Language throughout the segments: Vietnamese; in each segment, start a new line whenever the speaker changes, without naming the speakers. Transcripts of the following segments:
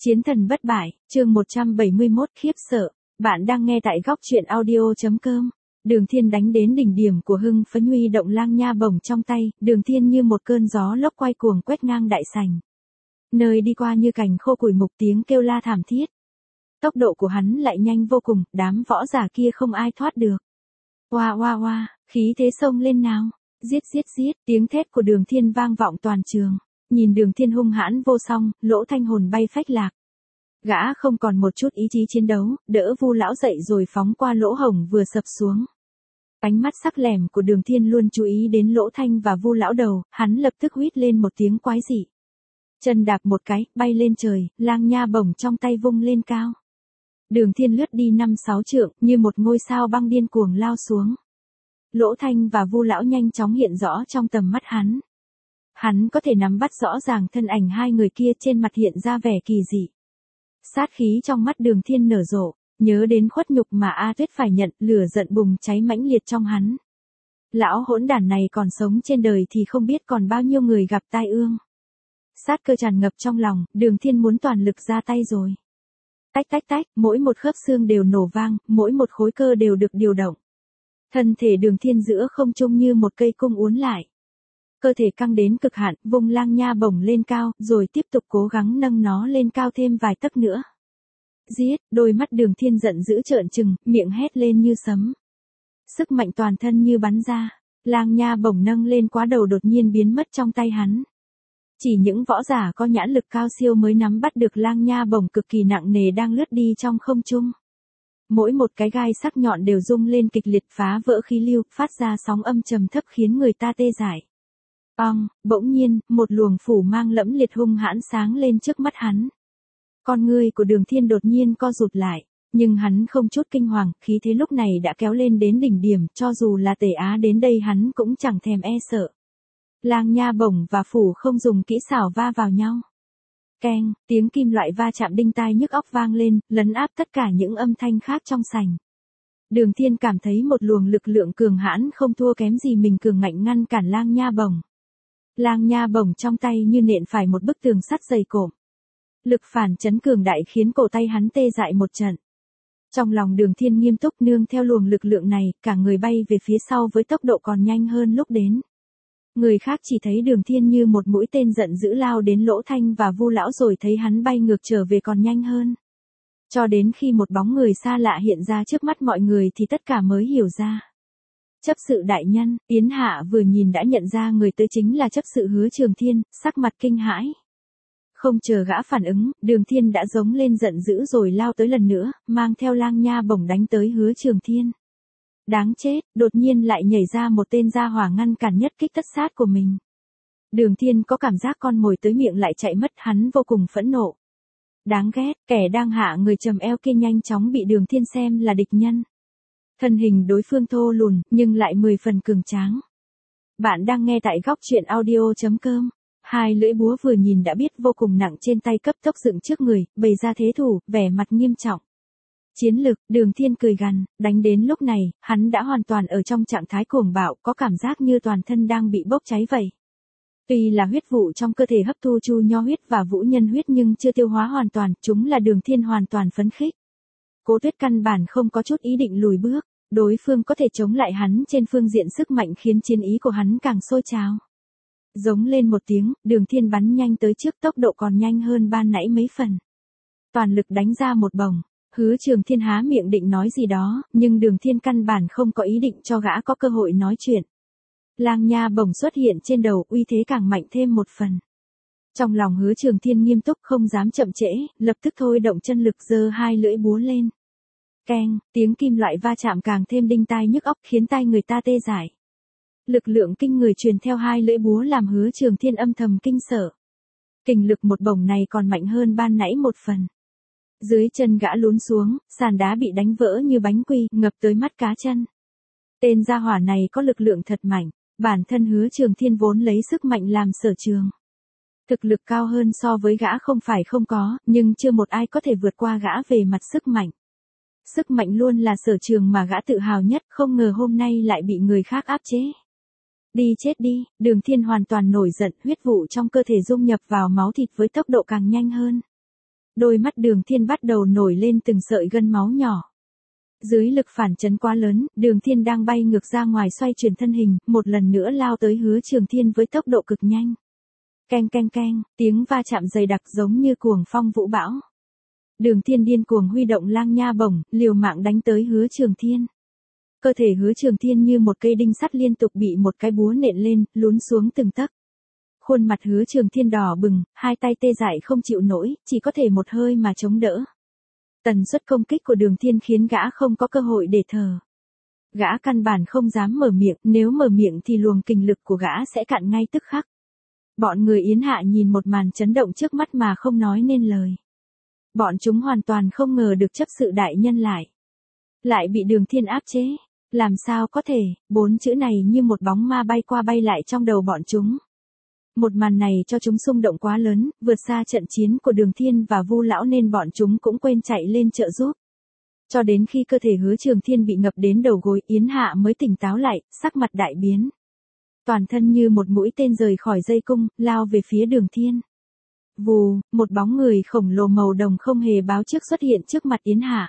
Chiến thần bất bại, chương 171 khiếp sợ. Bạn đang nghe tại góc truyện audio.com. Đường Thiên đánh đến đỉnh điểm của hưng phấn, huy động lang nha bổng trong tay, Đường Thiên như một cơn gió lốc quay cuồng quét ngang đại sảnh. Nơi đi qua như cành khô củi mục, tiếng kêu la thảm thiết. Tốc độ của hắn lại nhanh vô cùng, đám võ giả kia không ai thoát được. Oa oa oa, khí thế xông lên nào. Giết giết giết, tiếng thét của Đường Thiên vang vọng toàn trường. Nhìn Đường Thiên hung hãn vô song, Lỗ Thanh hồn bay phách lạc. Gã không còn một chút ý chí chiến đấu, đỡ Vu lão dậy rồi phóng qua lỗ hổng vừa sập xuống. Ánh mắt sắc lẻm của Đường Thiên luôn chú ý đến Lỗ Thanh và Vu lão đầu, hắn lập tức huýt lên một tiếng quái dị. Chân đạp một cái, bay lên trời, lang nha bổng trong tay vung lên cao. Đường Thiên lướt đi 5-6 trượng, như một ngôi sao băng điên cuồng lao xuống. Lỗ Thanh và Vu lão nhanh chóng hiện rõ trong tầm mắt hắn. Hắn có thể nắm bắt rõ ràng thân ảnh hai người kia, trên mặt hiện ra vẻ kỳ dị. Sát khí trong mắt Đường Thiên nở rộ, nhớ đến khuất nhục mà A Tuyết phải nhận, lửa giận bùng cháy mãnh liệt trong hắn. Lão hỗn đản này còn sống trên đời thì không biết còn bao nhiêu người gặp tai ương. Sát cơ tràn ngập trong lòng, Đường Thiên muốn toàn lực ra tay rồi. Tách tách tách, mỗi một khớp xương đều nổ vang, mỗi một khối cơ đều được điều động. Thân thể Đường Thiên giữa không trung như một cây cung uốn lại. Cơ thể căng đến cực hạn, vung lang nha bổng lên cao, rồi tiếp tục cố gắng nâng nó lên cao thêm vài tấc nữa. Giết, đôi mắt Đường Thiên giận dữ trợn trừng, miệng hét lên như sấm. Sức mạnh toàn thân như bắn ra, lang nha bổng nâng lên quá đầu đột nhiên biến mất trong tay hắn. Chỉ những võ giả có nhãn lực cao siêu mới nắm bắt được lang nha bổng cực kỳ nặng nề đang lướt đi trong không trung. Mỗi một cái gai sắc nhọn đều rung lên kịch liệt, phá vỡ khí lưu, phát ra sóng âm trầm thấp khiến người ta tê dại. Bỗng nhiên, một luồng phủ mang lẫm liệt hung hãn sáng lên trước mắt hắn. Con ngươi của Đường Thiên đột nhiên co rụt lại, nhưng hắn không chút kinh hoàng, khí thế lúc này đã kéo lên đến đỉnh điểm, cho dù là Tề Á đến đây hắn cũng chẳng thèm e sợ. Lang nha bổng và phủ không dùng kỹ xảo va vào nhau. Keng, tiếng kim loại va chạm đinh tai nhức óc vang lên, lấn áp tất cả những âm thanh khác trong sảnh. Đường Thiên cảm thấy một luồng lực lượng cường hãn không thua kém gì mình cường ngạnh ngăn cản lang nha bổng. Lang nha bổng trong tay như nện phải một bức tường sắt dày cộm. Lực phản chấn cường đại khiến cổ tay hắn tê dại một trận. Trong lòng Đường Thiên nghiêm túc, nương theo luồng lực lượng này, cả người bay về phía sau với tốc độ còn nhanh hơn lúc đến. Người khác chỉ thấy Đường Thiên như một mũi tên giận dữ lao đến Lỗ Thanh và Vu lão, rồi thấy hắn bay ngược trở về còn nhanh hơn. Cho đến khi một bóng người xa lạ hiện ra trước mắt mọi người thì tất cả mới hiểu ra. Chấp sự đại nhân, Yến Hạ vừa nhìn đã nhận ra người tới chính là chấp sự Hứa Trường Thiên, sắc mặt kinh hãi. Không chờ gã phản ứng, Đường Thiên đã giống lên giận dữ rồi lao tới lần nữa, mang theo lang nha bổng đánh tới Hứa Trường Thiên. Đáng chết, đột nhiên lại nhảy ra một tên gia hỏa ngăn cản nhất kích tất sát của mình. Đường Thiên có cảm giác con mồi tới miệng lại chạy mất, hắn vô cùng phẫn nộ. Đáng ghét, kẻ đang hạ người trầm eo kia nhanh chóng bị Đường Thiên xem là địch nhân. Thân hình đối phương thô lùn, nhưng lại 10 phần cường tráng. Bạn đang nghe tại góc truyện audio.com. Hai lưỡi búa vừa nhìn đã biết vô cùng nặng trên tay cấp tốc dựng trước người, bày ra thế thủ, vẻ mặt nghiêm trọng. Chiến lực, Đường Thiên cười gằn, đánh đến lúc này, hắn đã hoàn toàn ở trong trạng thái cuồng bạo, có cảm giác như toàn thân đang bị bốc cháy vậy. Tuy là huyết vụ trong cơ thể hấp thu chu nho huyết và vũ nhân huyết nhưng chưa tiêu hóa hoàn toàn, chúng là Đường Thiên hoàn toàn phấn khích. Cố Tuyết căn bản không có chút ý định lùi bước, đối phương có thể chống lại hắn trên phương diện sức mạnh khiến chiến ý của hắn càng sôi trào. Giống lên một tiếng, Đường Thiên bắn nhanh tới trước, tốc độ còn nhanh hơn ban nãy mấy phần. Toàn lực đánh ra một bổng, Hứa Trường Thiên há miệng định nói gì đó, nhưng Đường Thiên căn bản không có ý định cho gã có cơ hội nói chuyện. Lang nha bổng xuất hiện trên đầu, uy thế càng mạnh thêm một phần. Trong lòng Hứa Trường Thiên nghiêm túc, không dám chậm trễ, lập tức thôi động chân lực, giơ hai lưỡi búa lên. Keng, tiếng kim loại va chạm càng thêm đinh tai nhức óc, khiến tai người ta tê dại. Lực lượng kinh người truyền theo hai lưỡi búa làm Hứa Trường Thiên âm thầm kinh sợ. Kình lực một bổng này còn mạnh hơn ban nãy một phần. Dưới chân gã lún xuống, sàn đá bị đánh vỡ như bánh quy, ngập tới mắt cá chân. Tên gia hỏa này có lực lượng thật mạnh, bản thân Hứa Trường Thiên vốn lấy sức mạnh làm sở trường. Thực lực cao hơn so với gã không phải không có, nhưng chưa một ai có thể vượt qua gã về mặt sức mạnh. Sức mạnh luôn là sở trường mà gã tự hào nhất, không ngờ hôm nay lại bị người khác áp chế. Đi chết đi, Đường Thiên hoàn toàn nổi giận, huyết vụ trong cơ thể dung nhập vào máu thịt với tốc độ càng nhanh hơn. Đôi mắt Đường Thiên bắt đầu nổi lên từng sợi gân máu nhỏ. Dưới lực phản chấn quá lớn, Đường Thiên đang bay ngược ra ngoài xoay chuyển thân hình, một lần nữa lao tới Hứa Trường Thiên với tốc độ cực nhanh. Keng keng keng, tiếng va chạm dày đặc giống như cuồng phong vũ bão. Đường Thiên điên cuồng huy động lang nha bổng, liều mạng đánh tới Hứa Trường Thiên. Cơ thể Hứa Trường Thiên như một cây đinh sắt liên tục bị một cái búa nện lên, lún xuống từng tấc. Khuôn mặt Hứa Trường Thiên đỏ bừng, hai tay tê dại không chịu nổi, chỉ có thể một hơi mà chống đỡ. Tần suất công kích của Đường Thiên khiến gã không có cơ hội để thở. Gã căn bản không dám mở miệng, nếu mở miệng thì luồng kình lực của gã sẽ cạn ngay tức khắc. Bọn người Yến Hạ nhìn một màn chấn động trước mắt mà không nói nên lời. Bọn chúng hoàn toàn không ngờ được chấp sự đại nhân lại bị Đường Thiên áp chế. Làm sao có thể, 4 chữ này như một bóng ma bay qua bay lại trong đầu bọn chúng. Một màn này cho chúng xung động quá lớn, vượt xa trận chiến của Đường Thiên và Vu lão nên bọn chúng cũng quên chạy lên trợ giúp. Cho đến khi cơ thể Hứa Trường Thiên bị ngập đến đầu gối, Yến Hạ mới tỉnh táo lại, sắc mặt đại biến. Toàn thân như một mũi tên rời khỏi dây cung, lao về phía Đường Thiên. Vù, một bóng người khổng lồ màu đồng không hề báo trước xuất hiện trước mặt Yến Hạ.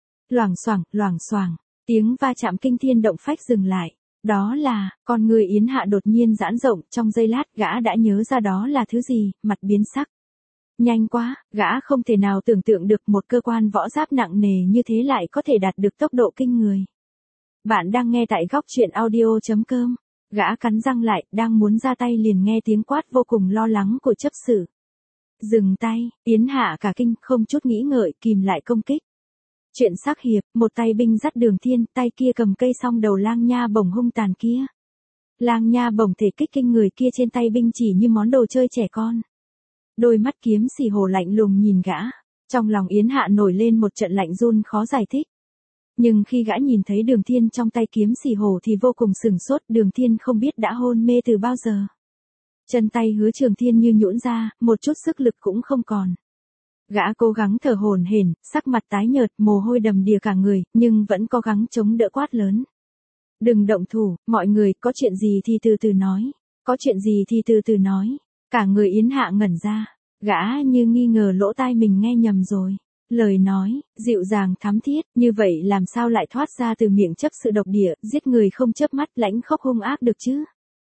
Loảng xoảng, tiếng va chạm kinh thiên động phách dừng lại. Đó là, con người Yến Hạ đột nhiên giãn rộng, trong giây lát gã đã nhớ ra đó là thứ gì, mặt biến sắc. Nhanh quá, gã không thể nào tưởng tượng được một cơ quan võ giáp nặng nề như thế lại có thể đạt được tốc độ kinh người. Bạn đang nghe tại góc truyện audio.com. Gã cắn răng lại, đang muốn ra tay liền nghe tiếng quát vô cùng lo lắng của chấp sự. Dừng tay, Yến Hạ cả kinh, không chút nghĩ ngợi, kìm lại công kích. Chuyện sắc hiệp, một tay binh dắt Đường Thiên, tay kia cầm cây song đầu lang nha bổng hung tàn kia. Lang nha bổng thể kích kinh người kia trên tay binh chỉ như món đồ chơi trẻ con. Đôi mắt kiếm xỉ hồ lạnh lùng nhìn gã, trong lòng Yến Hạ nổi lên một trận lạnh run khó giải thích. Nhưng khi gã nhìn thấy Đường Thiên trong tay kiếm xỉ hồ thì vô cùng sửng sốt, Đường Thiên không biết đã hôn mê từ bao giờ. Chân tay Hứa Trường Thiên như nhũn ra, một chút sức lực cũng không còn. Gã cố gắng thở hổn hển, sắc mặt tái nhợt, mồ hôi đầm đìa cả người, nhưng vẫn cố gắng chống đỡ quát lớn. Đừng động thủ, mọi người, có chuyện gì thì từ từ nói. Có chuyện gì thì từ từ nói. Cả người Yến Hạ ngẩn ra, gã như nghi ngờ lỗ tai mình nghe nhầm rồi. Lời nói, dịu dàng thắm thiết, như vậy làm sao lại thoát ra từ miệng chấp sự độc địa, giết người không chớp mắt lãnh khốc hung ác được chứ?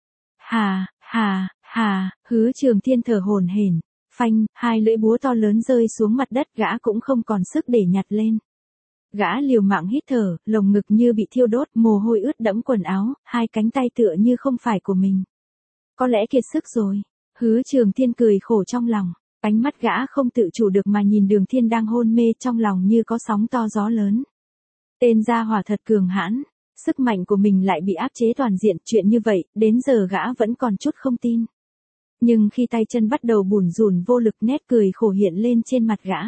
Hứa Trường Thiên thở hổn hển, phanh, hai lưỡi búa to lớn rơi xuống mặt đất, gã cũng không còn sức để nhặt lên. Gã liều mạng hít thở, lồng ngực như bị thiêu đốt, mồ hôi ướt đẫm quần áo, hai cánh tay tựa như không phải của mình. Có lẽ kiệt sức rồi. Hứa Trường Thiên cười khổ trong lòng, ánh mắt gã không tự chủ được mà nhìn Đường Thiên đang hôn mê, trong lòng như có sóng to gió lớn. Tên gia hỏa thật cường hãn, sức mạnh của mình lại bị áp chế toàn diện, chuyện như vậy, đến giờ gã vẫn còn chút không tin. Nhưng khi tay chân bắt đầu bủn rủn vô lực, nét cười khổ hiện lên trên mặt gã.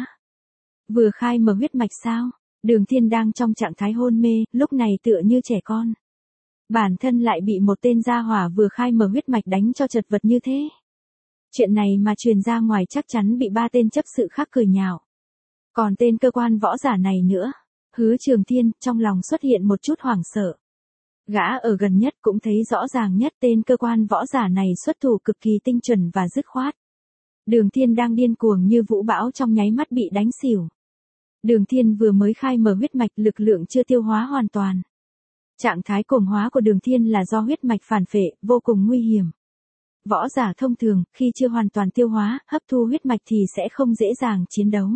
Vừa khai mở huyết mạch sao? Đường Thiên đang trong trạng thái hôn mê, lúc này tựa như trẻ con. Bản thân lại bị một tên gia hỏa vừa khai mở huyết mạch đánh cho chật vật như thế. Chuyện này mà truyền ra ngoài chắc chắn bị 3 tên chấp sự khác cười nhạo. Còn tên cơ quan võ giả này nữa. Hứa Trường Thiên, trong lòng xuất hiện một chút hoảng sợ. Gã ở gần nhất cũng thấy rõ ràng nhất tên cơ quan võ giả này xuất thủ cực kỳ tinh chuẩn và dứt khoát. Đường Thiên đang điên cuồng như vũ bão trong nháy mắt bị đánh xỉu. Đường Thiên vừa mới khai mở huyết mạch, lực lượng chưa tiêu hóa hoàn toàn. Trạng thái cuồng hóa của Đường Thiên là do huyết mạch phản phệ, vô cùng nguy hiểm. Võ giả thông thường, khi chưa hoàn toàn tiêu hóa, hấp thu huyết mạch thì sẽ không dễ dàng chiến đấu.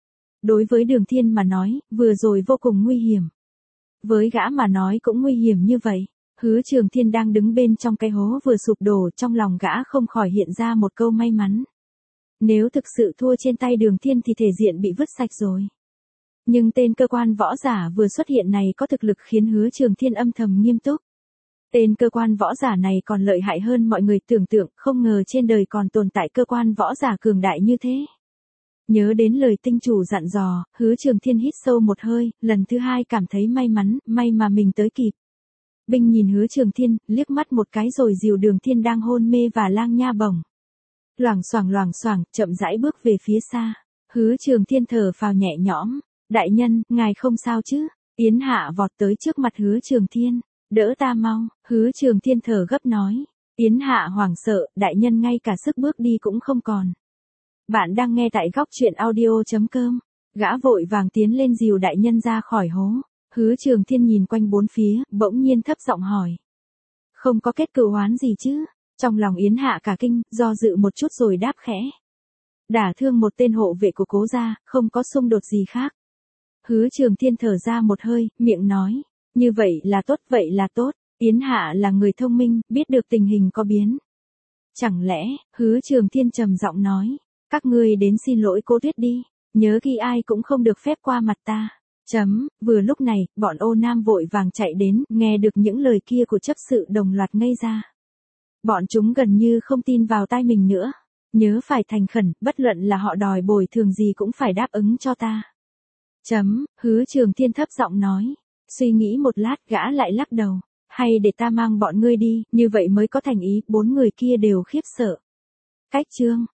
Đối với Đường Thiên mà nói, vừa rồi vô cùng nguy hiểm. Với gã mà nói cũng nguy hiểm như vậy. Hứa Trường Thiên đang đứng bên trong cái hố vừa sụp đổ, trong lòng gã không khỏi hiện ra một câu may mắn. Nếu thực sự thua trên tay Đường Thiên thì thể diện bị vứt sạch rồi. Nhưng tên cơ quan võ giả vừa xuất hiện này có thực lực khiến Hứa Trường Thiên âm thầm nghiêm túc. Tên cơ quan võ giả này còn lợi hại hơn mọi người tưởng tượng, không ngờ trên đời còn tồn tại cơ quan võ giả cường đại như thế. Nhớ đến lời tinh chủ dặn dò, Hứa Trường Thiên hít sâu một hơi, lần thứ 2 cảm thấy may mắn, may mà mình tới kịp. Binh nhìn Hứa Trường Thiên, liếc mắt một cái rồi dìu Đường Thiên đang hôn mê và lang nha bổng. Loảng xoảng, chậm rãi bước về phía xa. Hứa Trường Thiên thở phào nhẹ nhõm. Đại nhân, ngài không sao chứ? Yến Hạ vọt tới trước mặt Hứa Trường Thiên. Đỡ ta mau, Hứa Trường Thiên thở gấp nói. Yến Hạ hoảng sợ, đại nhân ngay cả sức bước đi cũng không còn. Bạn đang nghe tại góc chuyện audio.com. Gã vội vàng tiến lên dìu đại nhân ra khỏi hố. Hứa Trường Thiên nhìn quanh bốn phía, bỗng nhiên thấp giọng hỏi. Không có kết cựu oán gì chứ? Trong lòng Yến Hạ cả kinh, do dự một chút rồi đáp khẽ. Đả thương một tên hộ vệ của Cố gia, không có xung đột gì khác. Hứa Trường Thiên thở ra một hơi, miệng nói. Như vậy là tốt. Yến Hạ là người thông minh, biết được tình hình có biến. Chẳng lẽ, Hứa Trường Thiên trầm giọng nói. Các ngươi đến xin lỗi Cố Tuyết đi. Nhớ ghi ai cũng không được phép qua mặt ta. Vừa lúc này, bọn Ô Nam vội vàng chạy đến, nghe được những lời kia của chấp sự đồng loạt ngây ra. Bọn chúng gần như không tin vào tai mình nữa. Nhớ phải thành khẩn, bất luận là họ đòi bồi thường gì cũng phải đáp ứng cho ta. Hứa Trường Thiên thấp giọng nói. Suy nghĩ một lát gã lại lắc đầu. Hay để ta mang bọn ngươi đi, như vậy mới có thành ý, bốn người kia đều khiếp sợ. Cách chương